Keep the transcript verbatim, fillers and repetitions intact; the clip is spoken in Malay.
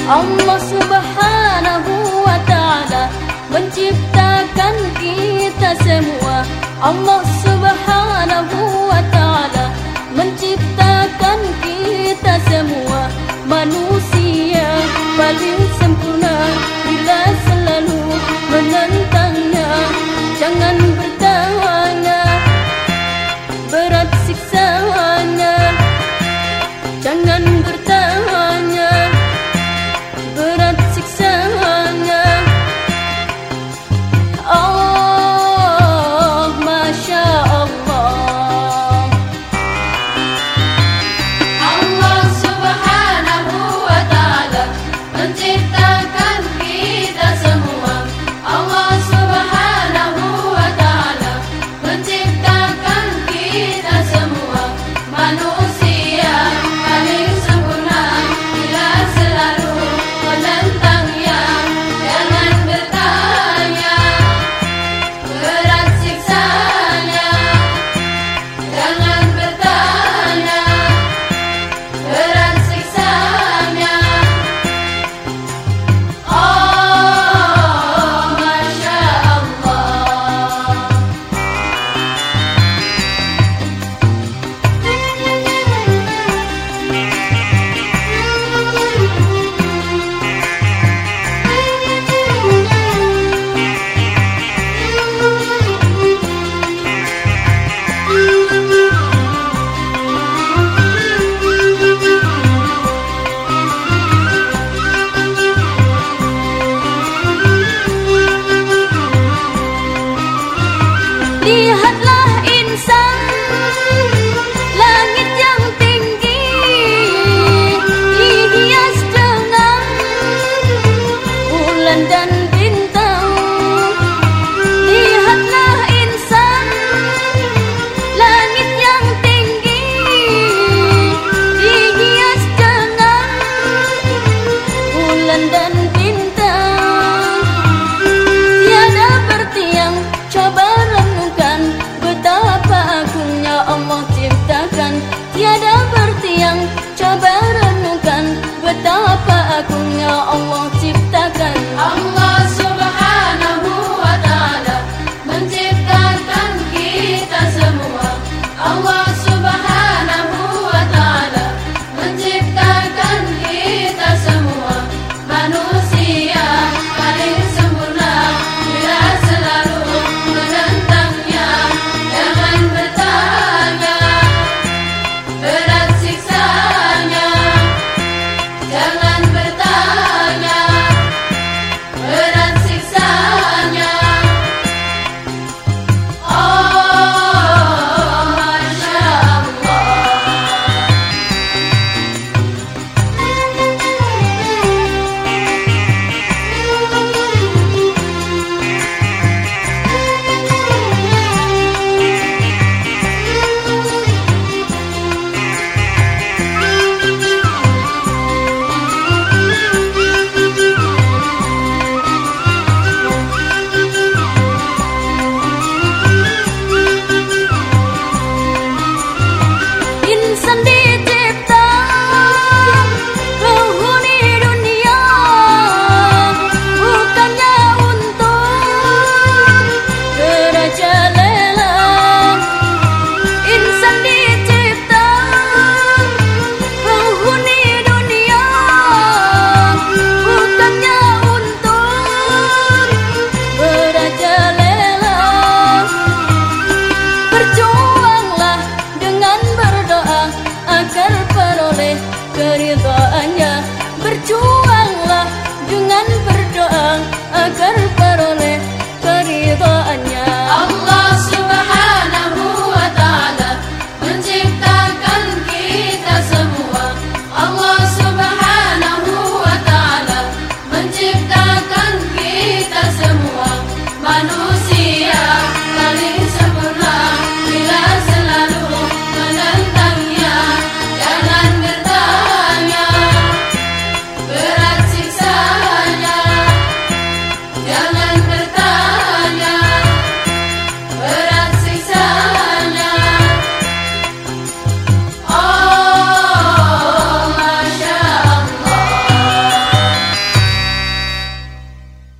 Allah Subhanahu wa ta'ala menciptakan kita semua. Allah Subhanahu wa ta'ala menciptakan kita semua. Manusia paling sempurna bila selalu menentangnya. Jangan bertanya, berat siksanya. Jangan bertanya, berat siksanya. Oh, Masya Allah. Allah Subhanahu wa ta'ala menciptakan kita semua. Allah Subhanahu wa ta'ala menciptakan kita semua. Manusia paling sempurna bila selalu menentangnya. Jangan bertanya, berat siksanya. Jangan bertanya, berat siksanya. Oh, Masya Allah. Lihatlah insan, langit yang tinggi dihias dengan bulan dan bintang. Lihatlah insan, langit yang tinggi dihias dengan bulan dan bintang. Tiada bertiang, coba renungkan betapa agungnya Allah ciptakan. Tiada bertiang, coba renungkan betapa agungnya Allah ciptakan. Allah Subhanahu wa ta'ala menciptakan kita semua. Allah Subhanahu wa ta'ala menciptakan kita semua. Manusia paling sempurna bila selalu menentangnya. Jangan bertanya, berat siksanya. Jangan bertanya, berat siksanya. Oh, Masya Allah. Insan dicipta penghuni dunia, bukannya untuk merajalela. Insan dicipta penghuni dunia, bukannya untuk merajalela. Berjuanglah dengan berdoa agar peroleh keridhaannya. Berjuanglah dengan berdoa agar